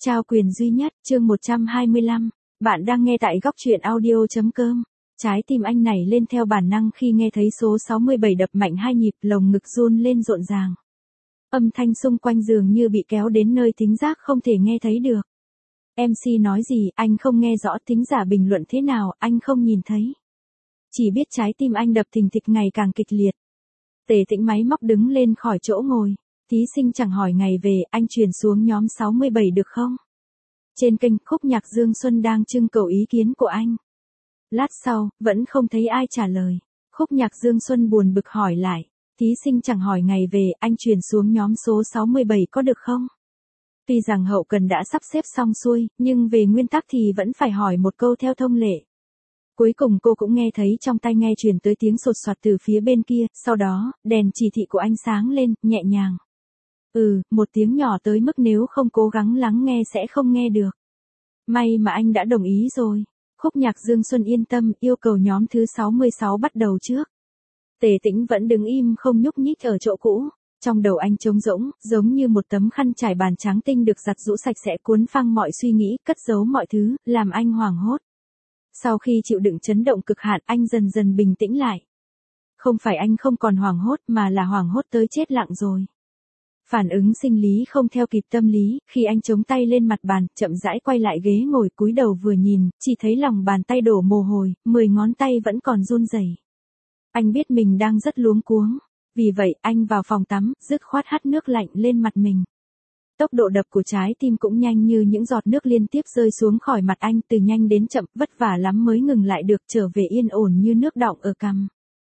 Trao quyền duy nhất, chương 125. Bạn đang nghe tại góc truyện audio.com. Trái tim anh nảy lên theo bản năng khi nghe thấy số 67 đập mạnh hai nhịp, lồng ngực run lên rộn ràng. Âm thanh xung quanh dường như bị kéo đến nơi thính giác không thể nghe thấy được. MC nói gì, anh không nghe rõ, thính giả bình luận thế nào, anh không nhìn thấy. Chỉ biết trái tim anh đập thình thịch ngày càng kịch liệt. Tề Tĩnh máy móc đứng lên khỏi chỗ ngồi. Thí sinh chẳng hỏi ngày về, anh chuyển xuống nhóm 67 được không? Trên kênh Khúc Nhạc Dương Xuân đang trưng cầu ý kiến của anh. Lát sau, vẫn không thấy ai trả lời. Khúc Nhạc Dương Xuân buồn bực hỏi lại. Thí sinh chẳng hỏi ngày về, anh chuyển xuống nhóm số 67 có được không? Tuy rằng hậu cần đã sắp xếp xong xuôi, nhưng về nguyên tắc thì vẫn phải hỏi một câu theo thông lệ. Cuối cùng cô cũng nghe thấy trong tai nghe truyền tới tiếng sột soạt từ phía bên kia, sau đó, đèn chỉ thị của anh sáng lên, nhẹ nhàng. Một tiếng nhỏ tới mức nếu không cố gắng lắng nghe sẽ không nghe được. May mà anh đã đồng ý rồi. Khúc Nhạc Dương Xuân yên tâm, yêu cầu nhóm thứ 66 bắt đầu trước. Tề Tĩnh vẫn đứng im không nhúc nhích ở chỗ cũ. Trong đầu anh trống rỗng, giống như một tấm khăn trải bàn trắng tinh được giặt rũ sạch sẽ cuốn phăng mọi suy nghĩ, cất giấu mọi thứ, làm anh hoảng hốt. Sau khi chịu đựng chấn động cực hạn, anh dần dần bình tĩnh lại. Không phải anh không còn hoảng hốt mà là hoảng hốt tới chết lặng rồi. Phản ứng sinh lý không theo kịp tâm lý, khi anh chống tay lên mặt bàn, chậm rãi quay lại ghế ngồi cúi đầu vừa nhìn, chỉ thấy lòng bàn tay đổ mồ hôi, 10 ngón tay vẫn còn run rẩy. Anh biết mình đang rất luống cuống. Vì vậy, anh vào phòng tắm, dứt khoát hắt nước lạnh lên mặt mình. Tốc độ đập của trái tim cũng nhanh như những giọt nước liên tiếp rơi xuống khỏi mặt anh, từ nhanh đến chậm, vất vả lắm mới ngừng lại được, trở về yên ổn như nước đọng ở cằm.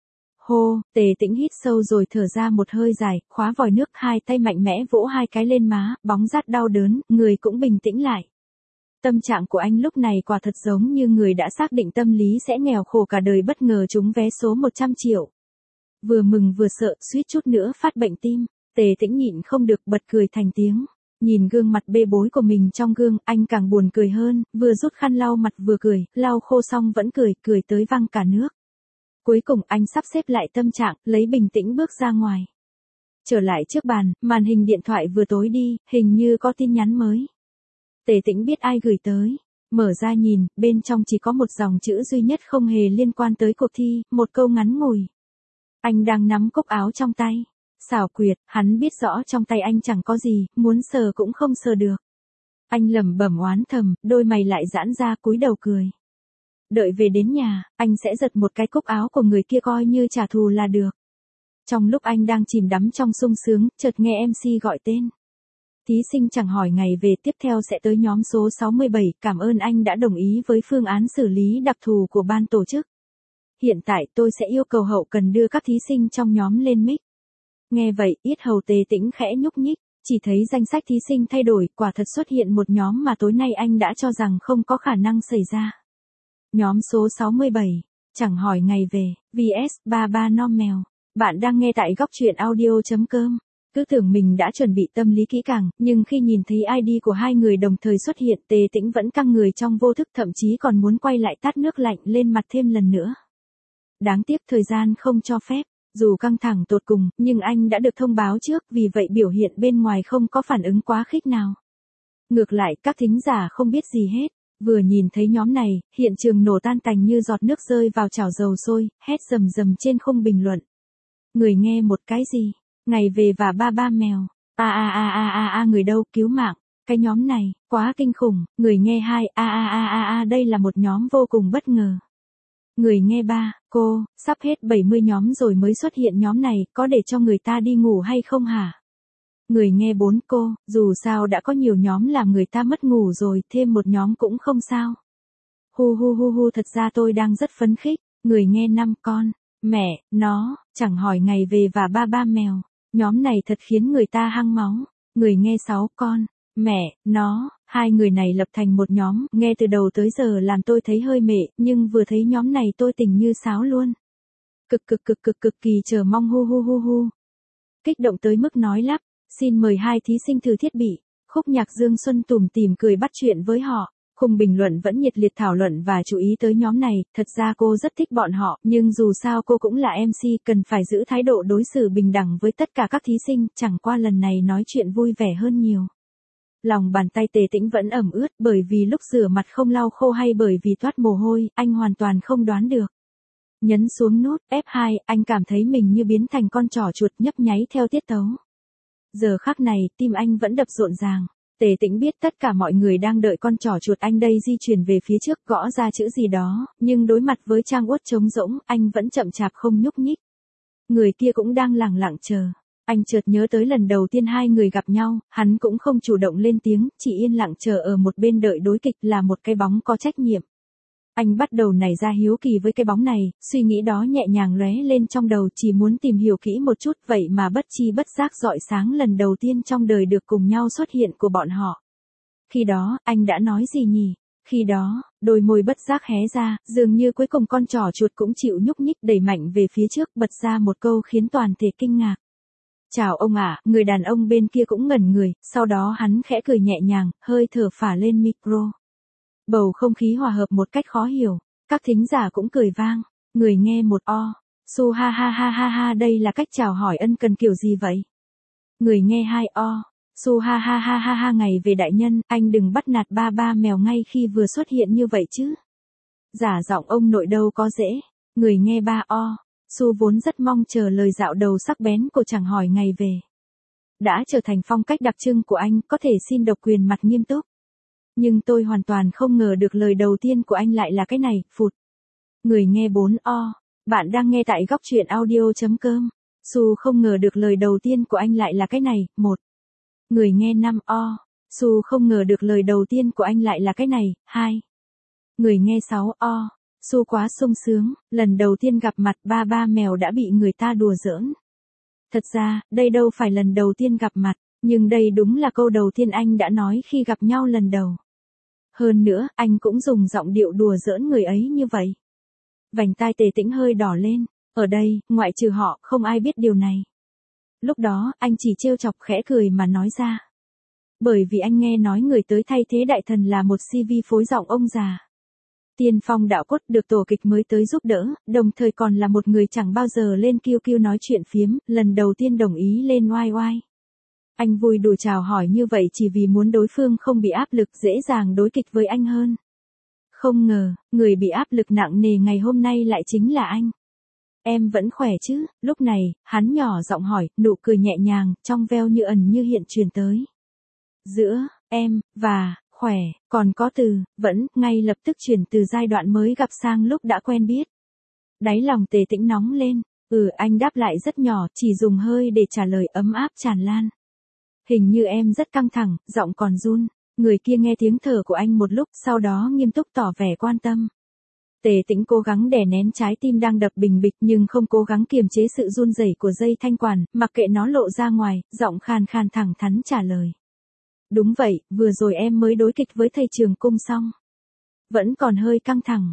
Hô, Tề Tĩnh hít sâu rồi thở ra một hơi dài, khóa vòi nước, hai tay mạnh mẽ vỗ hai cái lên má, bóng rát đau đớn, người cũng bình tĩnh lại. Tâm trạng của anh lúc này quả thật giống như người đã xác định tâm lý sẽ nghèo khổ cả đời bất ngờ trúng vé số 100 triệu. Vừa mừng vừa sợ, suýt chút nữa phát bệnh tim. Tề Tĩnh nhịn không được bật cười thành tiếng. Nhìn gương mặt bê bối của mình trong gương, anh càng buồn cười hơn, vừa rút khăn lau mặt vừa cười, lau khô xong vẫn cười tới văng cả nước. Cuối cùng anh sắp xếp lại tâm trạng, lấy bình tĩnh bước ra ngoài. Trở lại trước bàn, màn hình điện thoại vừa tối đi, hình như có tin nhắn mới. Tề Tĩnh biết ai gửi tới. Mở ra nhìn, bên trong chỉ có một dòng chữ duy nhất không hề liên quan tới cuộc thi, một câu ngắn ngủi. Anh đang nắm cúc áo trong tay. Xảo quyệt, hắn biết rõ trong tay anh chẳng có gì, muốn sờ cũng không sờ được. Anh lẩm bẩm oán thầm, đôi mày lại giãn ra cúi đầu cười. Đợi về đến nhà, anh sẽ giật một cái cúc áo của người kia coi như trả thù là được. Trong lúc anh đang chìm đắm trong sung sướng, chợt nghe MC gọi tên. Thí sinh chẳng hỏi ngày về, tiếp theo sẽ tới nhóm số 67, cảm ơn anh đã đồng ý với phương án xử lý đặc thù của ban tổ chức. Hiện tại tôi sẽ yêu cầu hậu cần đưa các thí sinh trong nhóm lên mic. Nghe vậy, yết hầu Tề Tĩnh khẽ nhúc nhích, chỉ thấy danh sách thí sinh thay đổi, quả thật xuất hiện một nhóm mà tối nay anh đã cho rằng không có khả năng xảy ra. Nhóm số 67, chẳng hỏi ngày về, vs 33 nom mèo. Bạn đang nghe tại góc truyện audio.com. Cứ tưởng mình đã chuẩn bị tâm lý kỹ càng, nhưng khi nhìn thấy ID của hai người đồng thời xuất hiện, Tề Tĩnh vẫn căng người trong vô thức, thậm chí còn muốn quay lại tát nước lạnh lên mặt thêm lần nữa. Đáng tiếc thời gian không cho phép. Dù căng thẳng tột cùng, nhưng anh đã được thông báo trước, vì vậy biểu hiện bên ngoài không có phản ứng quá khích nào. Ngược lại, các thính giả không biết gì hết. Vừa nhìn thấy nhóm này, hiện trường nổ tan tành như giọt nước rơi vào chảo dầu sôi, hét rầm rầm trên khung bình luận. Người nghe một cái gì? Ngày về và 33 mèo. Người đâu, cứu mạng. Cái nhóm này, quá kinh khủng. Người nghe hai, đây là một nhóm vô cùng bất ngờ. Người nghe ba, cô, sắp hết 70 nhóm rồi mới xuất hiện nhóm này, có để cho người ta đi ngủ hay không hả? Người nghe 4, cô, dù sao đã có nhiều nhóm làm người ta mất ngủ rồi, thêm một nhóm cũng không sao. Thật ra tôi đang rất phấn khích. Người nghe 5, con, mẹ, nó, chẳng hỏi ngày về và 33 mèo. Nhóm này thật khiến người ta hăng máu. Người nghe 6, con, mẹ, nó, hai người này lập thành một nhóm, nghe từ đầu tới giờ làm tôi thấy hơi mệt, nhưng vừa thấy nhóm này tôi tỉnh như sáo luôn. Cực kỳ chờ mong Kích động tới mức nói lắp, xin mời hai thí sinh thử thiết bị. Khúc Nhạc Dương Xuân tủm tỉm cười bắt chuyện với họ. Khung bình luận vẫn nhiệt liệt thảo luận và chú ý tới nhóm này, thật ra cô rất thích bọn họ, nhưng dù sao cô cũng là MC, cần phải giữ thái độ đối xử bình đẳng với tất cả các thí sinh, chẳng qua lần này nói chuyện vui vẻ hơn nhiều. lòng bàn tay Tề Tĩnh vẫn ẩm ướt bởi vì lúc rửa mặt không lau khô hay bởi vì toát mồ hôi, anh hoàn toàn không đoán được. Nhấn xuống nút F2, anh cảm thấy mình như biến thành con trỏ chuột nhấp nháy theo tiết tấu. Giờ khắc này, tim anh vẫn đập rộn ràng. Tề Tĩnh biết tất cả mọi người đang đợi con trỏ chuột anh đây di chuyển về phía trước gõ ra chữ gì đó, nhưng đối mặt với trang uất trống rỗng, anh vẫn chậm chạp không nhúc nhích. Người kia cũng đang lẳng lặng chờ. Anh chợt nhớ tới lần đầu tiên hai người gặp nhau, hắn cũng không chủ động lên tiếng, chỉ yên lặng chờ ở một bên đợi đối kịch là một cái bóng có trách nhiệm. Anh bắt đầu nảy ra hiếu kỳ với cái bóng này, suy nghĩ đó nhẹ nhàng lóe lên trong đầu chỉ muốn tìm hiểu kỹ một chút vậy mà bất chi bất giác rọi sáng lần đầu tiên trong đời được cùng nhau xuất hiện của bọn họ. Khi đó, anh đã nói gì nhỉ? Khi đó, đôi môi bất giác hé ra, dường như cuối cùng con trỏ chuột cũng chịu nhúc nhích đẩy mạnh về phía trước bật ra một câu khiến toàn thể kinh ngạc. Chào ông ạ, người đàn ông bên kia cũng ngẩn người, sau đó hắn khẽ cười nhẹ nhàng, hơi thở phả lên micro. Bầu không khí hòa hợp một cách khó hiểu, các thính giả cũng cười vang, người nghe một o, su ha ha ha ha ha đây là cách chào hỏi ân cần kiểu gì vậy? Người nghe hai o, su ha ha ha ha ha ngày về đại nhân, anh đừng bắt nạt ba ba mèo ngay khi vừa xuất hiện như vậy chứ. Giả giọng ông nội đâu có dễ, người nghe ba o, su vốn rất mong chờ lời dạo đầu sắc bén của chàng hỏi ngày về. Đã trở thành phong cách đặc trưng của anh, có thể xin độc quyền mặt nghiêm túc. Nhưng tôi hoàn toàn không ngờ được lời đầu tiên của anh lại là cái này, phụt. Người nghe 4O, bạn đang nghe tại góc truyện audio.com. Su không ngờ được lời đầu tiên của anh lại là cái này, 1. Người nghe 5O, Su không ngờ được lời đầu tiên của anh lại là cái này, 2. Người nghe 6O, Su quá sung sướng, lần đầu tiên gặp mặt ba ba mèo đã bị người ta đùa giỡn. Thật ra, đây đâu phải lần đầu tiên gặp mặt, nhưng đây đúng là câu đầu tiên anh đã nói khi gặp nhau lần đầu. Hơn nữa, anh cũng dùng giọng điệu đùa giỡn người ấy như vậy. Vành tai Tề Tĩnh hơi đỏ lên, ở đây, ngoại trừ họ, không ai biết điều này. Lúc đó, anh chỉ trêu chọc khẽ cười mà nói ra. Bởi vì anh nghe nói người tới thay thế đại thần là một CV phối giọng ông già. Tiên phong đạo cốt được tổ kịch mới tới giúp đỡ, đồng thời còn là một người chẳng bao giờ lên QQ nói chuyện phiếm, lần đầu tiên đồng ý lên oai oai. Anh vui đùa chào hỏi như vậy chỉ vì muốn đối phương không bị áp lực dễ dàng đối kịch với anh hơn. Không ngờ, người bị áp lực nặng nề ngày hôm nay lại chính là anh. Em vẫn khỏe chứ? Lúc này, hắn nhỏ giọng hỏi, nụ cười nhẹ nhàng, trong veo như ẩn như hiện truyền tới. Giữa, em, và, khỏe, còn có từ, vẫn, ngay lập tức chuyển từ giai đoạn mới gặp sang lúc đã quen biết. Đáy lòng Tề Tĩnh nóng lên, anh đáp lại rất nhỏ, chỉ dùng hơi để trả lời ấm áp tràn lan. Hình như em rất căng thẳng, giọng còn run. Người kia nghe tiếng thở của anh một lúc, sau đó nghiêm túc tỏ vẻ quan tâm. Tề Tĩnh cố gắng đè nén trái tim đang đập bình bịch nhưng không cố gắng kiềm chế sự run rẩy của dây thanh quản, mặc kệ nó lộ ra ngoài, giọng khàn khàn thẳng thắn trả lời. Đúng vậy, vừa rồi em mới đối kịch với thầy Trường Cung xong. Vẫn còn hơi căng thẳng.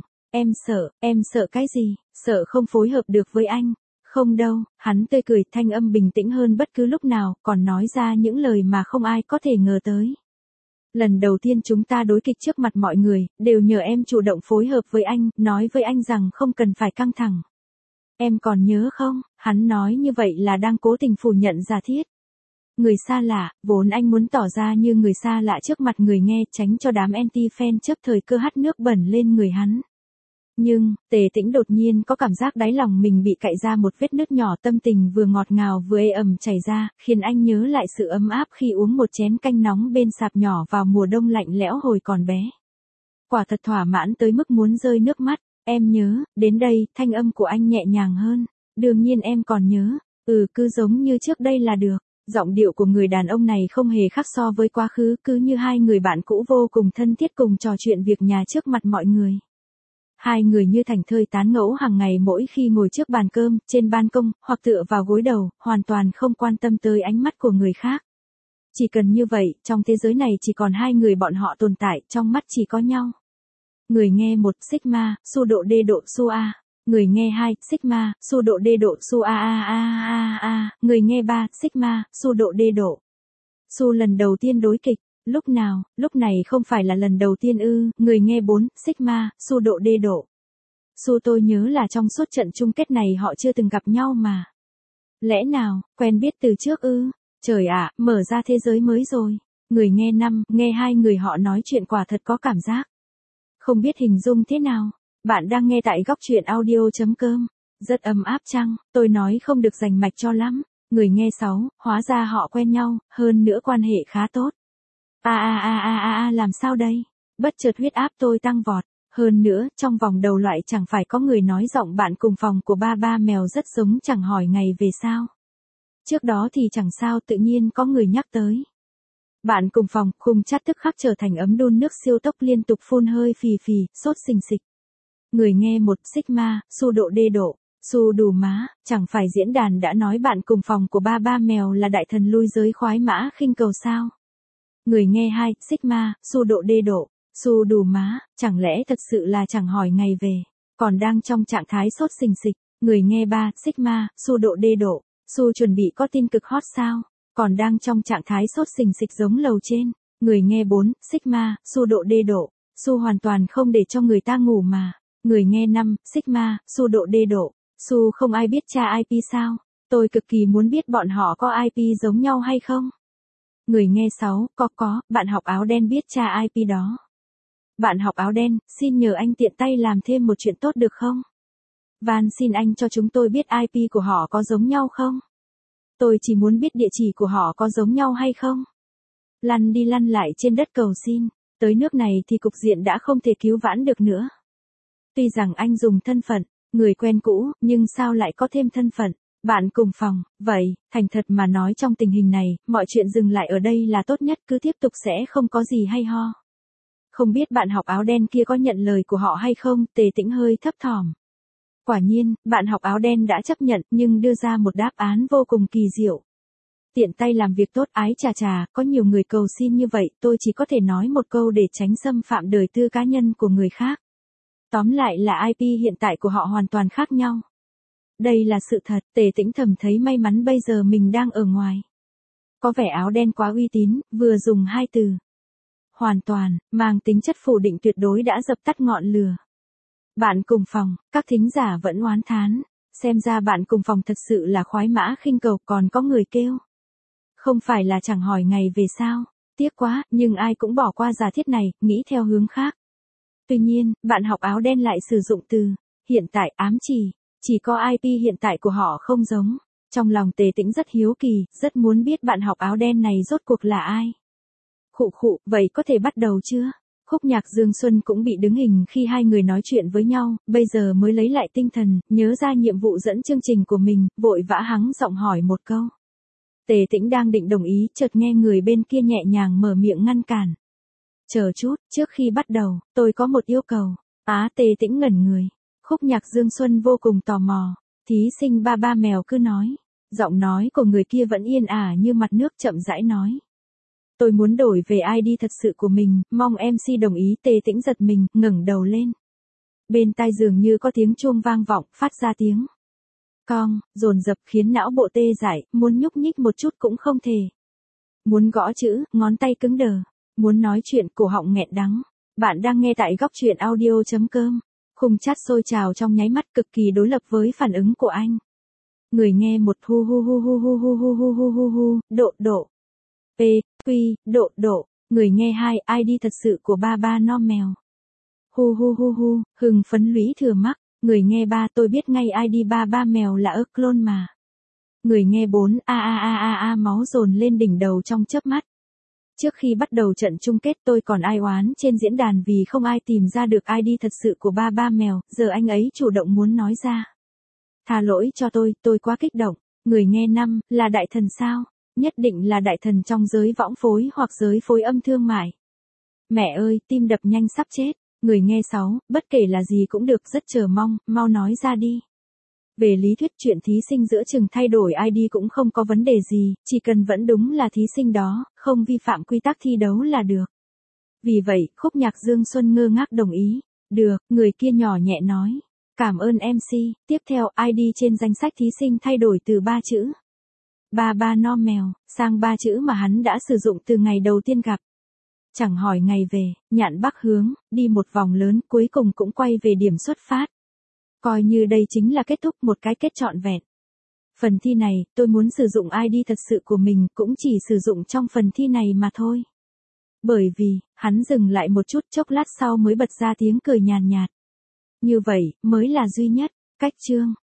Em sợ cái gì? Sợ không phối hợp được với anh. Không đâu, hắn tươi cười, thanh âm bình tĩnh hơn bất cứ lúc nào, còn nói ra những lời mà không ai có thể ngờ tới. Lần đầu tiên chúng ta đối kịch trước mặt mọi người, đều nhờ em chủ động phối hợp với anh, nói với anh rằng không cần phải căng thẳng. Em còn nhớ không? Hắn nói như vậy là đang cố tình phủ nhận giả thiết. Người xa lạ, vốn anh muốn tỏ ra như người xa lạ trước mặt người nghe, tránh cho đám anti-fan chấp thời cơ hắt nước bẩn lên người hắn. Nhưng, Tề Tĩnh đột nhiên có cảm giác đáy lòng mình bị cạy ra một vết nứt nhỏ, tâm tình vừa ngọt ngào vừa ê ẩm chảy ra, khiến anh nhớ lại sự ấm áp khi uống một chén canh nóng bên sạp nhỏ vào mùa đông lạnh lẽo hồi còn bé. Quả thật thỏa mãn tới mức muốn rơi nước mắt. Em nhớ, đến đây, thanh âm của anh nhẹ nhàng hơn. Đương nhiên em còn nhớ, cứ giống như trước đây là được. Giọng điệu của người đàn ông này không hề khác so với quá khứ, cứ như hai người bạn cũ vô cùng thân thiết cùng trò chuyện việc nhà trước mặt mọi người. Hai người như thành thơi tán ngẫu hàng ngày mỗi khi ngồi trước bàn cơm, trên ban công, hoặc tựa vào gối đầu, hoàn toàn không quan tâm tới ánh mắt của người khác. Chỉ cần như vậy, trong thế giới này chỉ còn hai người bọn họ tồn tại, trong mắt chỉ có nhau. Người nghe 1, Sigma, su độ D độ su A. Người nghe 2, Sigma, su độ D độ su A A A A A. Người nghe 3, Sigma, su độ D độ. Su lần đầu tiên đối kịch. Lúc nào? Lúc này không phải là lần đầu tiên ư? Người nghe 4, Sigma, su độ D độ. Su tôi nhớ là trong suốt trận chung kết này họ chưa từng gặp nhau mà. Lẽ nào, quen biết từ trước ư? Trời ạ, mở ra thế giới mới rồi. Người nghe 5, nghe hai người họ nói chuyện quả thật có cảm giác. Không biết hình dung thế nào. Bạn đang nghe tại góc truyện audio.com. Rất ấm áp chăng, tôi nói không được rành mạch cho lắm. Người nghe 6, hóa ra họ quen nhau, hơn nữa quan hệ khá tốt. Làm sao đây? Bất chợt huyết áp tôi tăng vọt. Hơn nữa, trong vòng đầu loại chẳng phải có người nói giọng bạn cùng phòng của ba mèo rất giống chẳng hỏi ngày về sao. Trước đó thì chẳng sao tự nhiên có người nhắc tới. Bạn cùng phòng, khung chát tức khắc trở thành ấm đun nước siêu tốc liên tục phun hơi phì phì, sốt xình xịch. Người nghe 1, Sigma, su độ đê độ, su đủ má, chẳng phải diễn đàn đã nói bạn cùng phòng của ba mèo là đại thần lui giới khoái mã khinh cầu sao. Người nghe 2, Sigma, su độ đê độ, su đủ má, chẳng lẽ thật sự là chẳng hỏi ngày về, còn đang trong trạng thái sốt xình xịch. Người nghe 3, Sigma, su độ đê độ, su chuẩn bị có tin cực hot sao, còn đang trong trạng thái sốt xình xịch giống lầu trên. Người nghe 4, Sigma, su độ đê độ, su hoàn toàn không để cho người ta ngủ mà. Người nghe 5, Sigma, su độ đê độ, su không ai biết tra IP sao, tôi cực kỳ muốn biết bọn họ có IP giống nhau hay không. Người nghe 6, có, bạn học áo đen biết tra IP đó. Bạn học áo đen, xin nhờ anh tiện tay làm thêm một chuyện tốt được không? Van xin anh cho chúng tôi biết IP của họ có giống nhau không? Tôi chỉ muốn biết địa chỉ của họ có giống nhau hay không? Lăn đi lăn lại trên đất cầu xin, tới nước này thì cục diện đã không thể cứu vãn được nữa. Tuy rằng anh dùng thân phận, người quen cũ, nhưng sao lại có thêm thân phận, bạn cùng phòng, vậy, thành thật mà nói trong tình hình này, mọi chuyện dừng lại ở đây là tốt nhất, cứ tiếp tục sẽ không có gì hay ho. Không biết bạn học áo đen kia có nhận lời của họ hay không, Tề Tĩnh hơi thấp thỏm. Quả nhiên, bạn học áo đen đã chấp nhận nhưng đưa ra một đáp án vô cùng kỳ diệu. Tiện tay làm việc tốt, ái chà, có nhiều người cầu xin như vậy, tôi chỉ có thể nói một câu để tránh xâm phạm đời tư cá nhân của người khác. Tóm lại là IP hiện tại của họ hoàn toàn khác nhau. Đây là sự thật, Tề Tĩnh thầm thấy may mắn bây giờ mình đang ở ngoài. Có vẻ áo đen quá uy tín, vừa dùng hai từ. Hoàn toàn, mang tính chất phủ định tuyệt đối đã dập tắt ngọn lửa. Bạn cùng phòng, các thính giả vẫn oán thán, xem ra bạn cùng phòng thật sự là khoái mã khinh cầu, còn có người kêu. Không phải là chẳng hỏi ngày về sao, tiếc quá, nhưng ai cũng bỏ qua giả thiết này, nghĩ theo hướng khác. Tuy nhiên, bạn học áo đen lại sử dụng từ hiện tại ám chỉ có IP hiện tại của họ không giống. Trong lòng Tề Tĩnh rất hiếu kỳ, rất muốn biết bạn học áo đen này rốt cuộc là ai. Khụ, vậy có thể bắt đầu chưa? Khúc Nhạc Dương Xuân cũng bị đứng hình khi hai người nói chuyện với nhau, bây giờ mới lấy lại tinh thần, nhớ ra nhiệm vụ dẫn chương trình của mình, vội vã hắng giọng hỏi một câu. Tề Tĩnh đang định đồng ý, chợt nghe người bên kia nhẹ nhàng mở miệng ngăn cản. Chờ chút, trước khi bắt đầu, tôi có một yêu cầu. Tề Tĩnh ngẩn người. Khúc Nhạc Dương Xuân vô cùng tò mò. Thí sinh ba mèo cứ nói. Giọng nói của người kia vẫn yên ả như mặt nước, chậm rãi nói. Tôi muốn đổi về ID thật sự của mình, mong MC đồng ý. Tề Tĩnh giật mình, ngẩng đầu lên. Bên tai dường như có tiếng chuông vang vọng, phát ra tiếng cong, dồn dập khiến não bộ tê dại, muốn nhúc nhích một chút cũng không thể. Muốn gõ chữ, ngón tay cứng đờ. Muốn nói chuyện, cổ họng nghẹn đắng. Bạn đang nghe tại góc truyện audio.com. Khung chat sôi trào trong nháy mắt, cực kỳ đối lập với phản ứng của anh. Người nghe 1, độ. Quy, độ. Người nghe 2, ID thật sự của ba non mèo. Hưng phấn lũy thừa mắc. Người nghe 3, tôi biết ngay ID ba mèo là clone mà. Người nghe 4, máu dồn lên đỉnh đầu trong chớp mắt. Trước khi bắt đầu trận chung kết tôi còn ai oán trên diễn đàn vì không ai tìm ra được ID thật sự của ba mèo, giờ anh ấy chủ động muốn nói ra. Tha lỗi cho tôi quá kích động. Người nghe 5, là đại thần sao? Nhất định là đại thần trong giới võng phối hoặc giới phối âm thương mại. Mẹ ơi, tim đập nhanh sắp chết. Người nghe 6, bất kể là gì cũng được, rất chờ mong, mau nói ra đi. Về lý thuyết chuyện thí sinh giữa chừng thay đổi ID cũng không có vấn đề gì, chỉ cần vẫn đúng là thí sinh đó, không vi phạm quy tắc thi đấu là được. Vì vậy, Khúc Nhạc Dương Xuân ngơ ngác đồng ý. Được, người kia nhỏ nhẹ nói. Cảm ơn MC, tiếp theo ID trên danh sách thí sinh thay đổi từ 3 chữ. Ba non mèo, sang 3 chữ mà hắn đã sử dụng từ ngày đầu tiên gặp. Chẳng hỏi ngày về, nhạn bắc hướng, đi một vòng lớn, cuối cùng cũng quay về điểm xuất phát. Coi như đây chính là kết thúc, một cái kết trọn vẹn. Phần thi này, tôi muốn sử dụng ID thật sự của mình, cũng chỉ sử dụng trong phần thi này mà thôi. Bởi vì, hắn dừng lại một chút chốc lát sau mới bật ra tiếng cười nhàn nhạt. Như vậy, mới là duy nhất, cách chương.